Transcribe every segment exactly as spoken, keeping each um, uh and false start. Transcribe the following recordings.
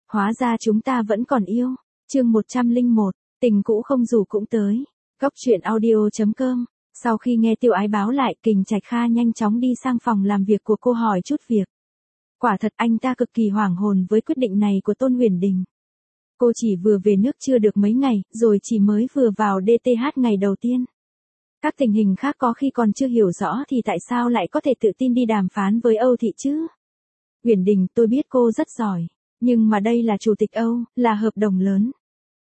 Hóa ra chúng ta vẫn còn yêu. Chương một trăm lẻ một, tình cũ không dù cũng tới. Góc truyện audio chấm com. Sau khi nghe Tiêu Ái báo lại, Kình Trạch Kha nhanh chóng đi sang phòng làm việc của cô hỏi chút việc. Quả thật anh ta cực kỳ hoảng hồn với quyết định này của Tôn Huyền Đình. Cô chỉ vừa về nước chưa được mấy ngày, rồi chỉ mới vừa vào đê tê hát ngày đầu tiên. Các tình hình khác có khi còn chưa hiểu rõ thì tại sao lại có thể tự tin đi đàm phán với Âu Thị chứ? Huyền Đình, tôi biết cô rất giỏi, nhưng mà đây là chủ tịch Âu, là hợp đồng lớn.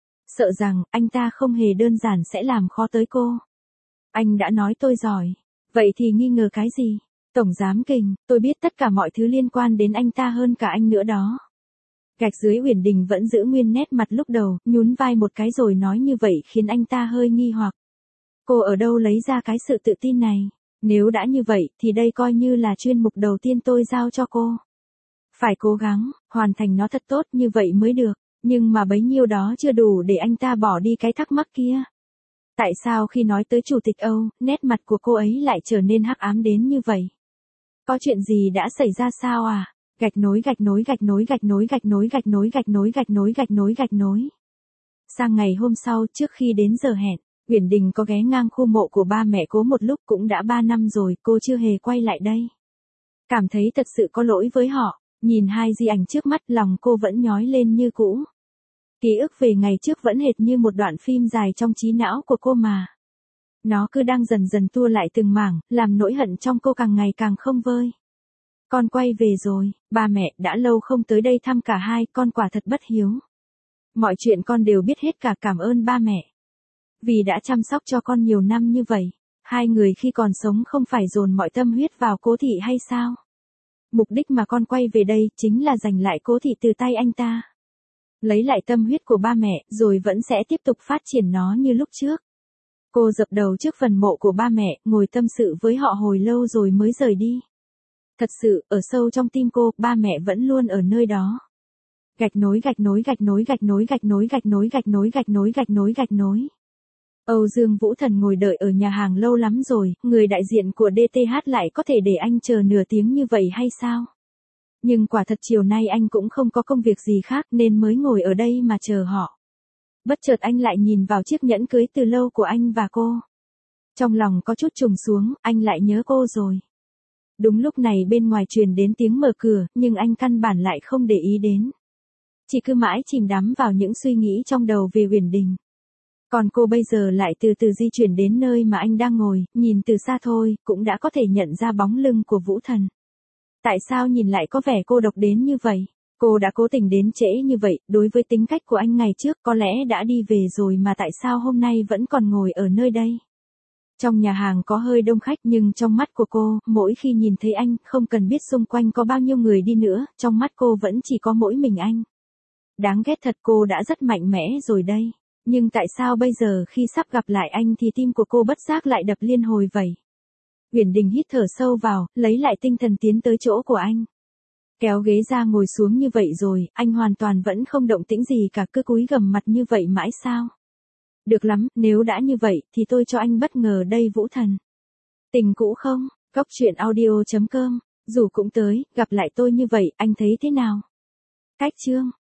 Sợ rằng anh ta không hề đơn giản sẽ làm khó tới cô. Anh đã nói tôi giỏi, vậy thì nghi ngờ cái gì? Tổng giám Kình, tôi biết tất cả mọi thứ liên quan đến anh ta hơn cả anh nữa đó. Gạch dưới Huyền Đình vẫn giữ nguyên nét mặt lúc đầu, nhún vai một cái rồi nói như vậy khiến anh ta hơi nghi hoặc. Cô ở đâu lấy ra cái sự tự tin này? Nếu đã như vậy thì đây coi như là chuyên mục đầu tiên tôi giao cho cô. Phải cố gắng, hoàn thành nó thật tốt như vậy mới được, nhưng mà bấy nhiêu đó chưa đủ để anh ta bỏ đi cái thắc mắc kia. Tại sao khi nói tới Chủ tịch Âu, nét mặt của cô ấy lại trở nên hắc ám đến như vậy? Có chuyện gì đã xảy ra sao à? Gạch nối gạch nối gạch nối gạch nối gạch nối gạch nối gạch nối gạch nối gạch nối gạch nối. Sang ngày hôm sau trước khi đến giờ hẹn, Huyền Đình có ghé ngang khu mộ của ba mẹ Cố một lúc, cũng đã ba năm rồi cô chưa hề quay lại đây. Cảm thấy thật sự có lỗi với họ, nhìn hai di ảnh trước mắt lòng cô vẫn nhói lên như cũ. Ký ức về ngày trước vẫn hệt như một đoạn phim dài trong trí não của cô mà. Nó cứ đang dần dần tua lại từng mảng, làm nỗi hận trong cô càng ngày càng không vơi. Con quay về rồi, ba mẹ đã lâu không tới đây thăm cả hai, con quả thật bất hiếu. Mọi chuyện con đều biết hết cả, cảm ơn ba mẹ. Vì đã chăm sóc cho con nhiều năm như vậy, hai người khi còn sống không phải dồn mọi tâm huyết vào Cố Thị hay sao? Mục đích mà con quay về đây chính là giành lại Cố Thị từ tay anh ta. Lấy lại tâm huyết của ba mẹ, rồi vẫn sẽ tiếp tục phát triển nó như lúc trước. Cô dập đầu trước phần mộ của ba mẹ, ngồi tâm sự với họ hồi lâu rồi mới rời đi. Thật sự, ở sâu trong tim cô, ba mẹ vẫn luôn ở nơi đó. Gạch nối gạch nối gạch nối gạch nối gạch nối gạch nối gạch nối gạch nối gạch nối gạch nối. Âu Dương Vũ Thần ngồi đợi ở nhà hàng lâu lắm rồi, người đại diện của đê tê hát lại có thể để anh chờ nửa tiếng như vậy hay sao? Nhưng quả thật chiều nay anh cũng không có công việc gì khác nên mới ngồi ở đây mà chờ họ. Bất chợt anh lại nhìn vào chiếc nhẫn cưới từ lâu của anh và cô. Trong lòng có chút trùng xuống, anh lại nhớ cô rồi. Đúng lúc này bên ngoài truyền đến tiếng mở cửa, nhưng anh căn bản lại không để ý đến. Chỉ cứ mãi chìm đắm vào những suy nghĩ trong đầu về Huyền Đình. Còn cô bây giờ lại từ từ di chuyển đến nơi mà anh đang ngồi, nhìn từ xa thôi, cũng đã có thể nhận ra bóng lưng của Vũ Thần. Tại sao nhìn lại có vẻ cô độc đến như vậy? Cô đã cố tình đến trễ như vậy, đối với tính cách của anh ngày trước có lẽ đã đi về rồi mà tại sao hôm nay vẫn còn ngồi ở nơi đây? Trong nhà hàng có hơi đông khách nhưng trong mắt của cô, mỗi khi nhìn thấy anh, không cần biết xung quanh có bao nhiêu người đi nữa, trong mắt cô vẫn chỉ có mỗi mình anh. Đáng ghét thật, cô đã rất mạnh mẽ rồi đây. Nhưng tại sao bây giờ khi sắp gặp lại anh thì tim của cô bất giác lại đập liên hồi vậy? Huyền Đình hít thở sâu vào, lấy lại tinh thần tiến tới chỗ của anh. Kéo ghế ra ngồi xuống như vậy rồi, anh hoàn toàn vẫn không động tĩnh gì cả, cứ cúi gằm mặt như vậy mãi sao? Được lắm, nếu đã như vậy thì tôi cho anh bất ngờ đây Vũ Thần. Tình cũ không? Góc truyện audio chấm com. Dù cũng tới, gặp lại tôi như vậy, anh thấy thế nào? Cách chương.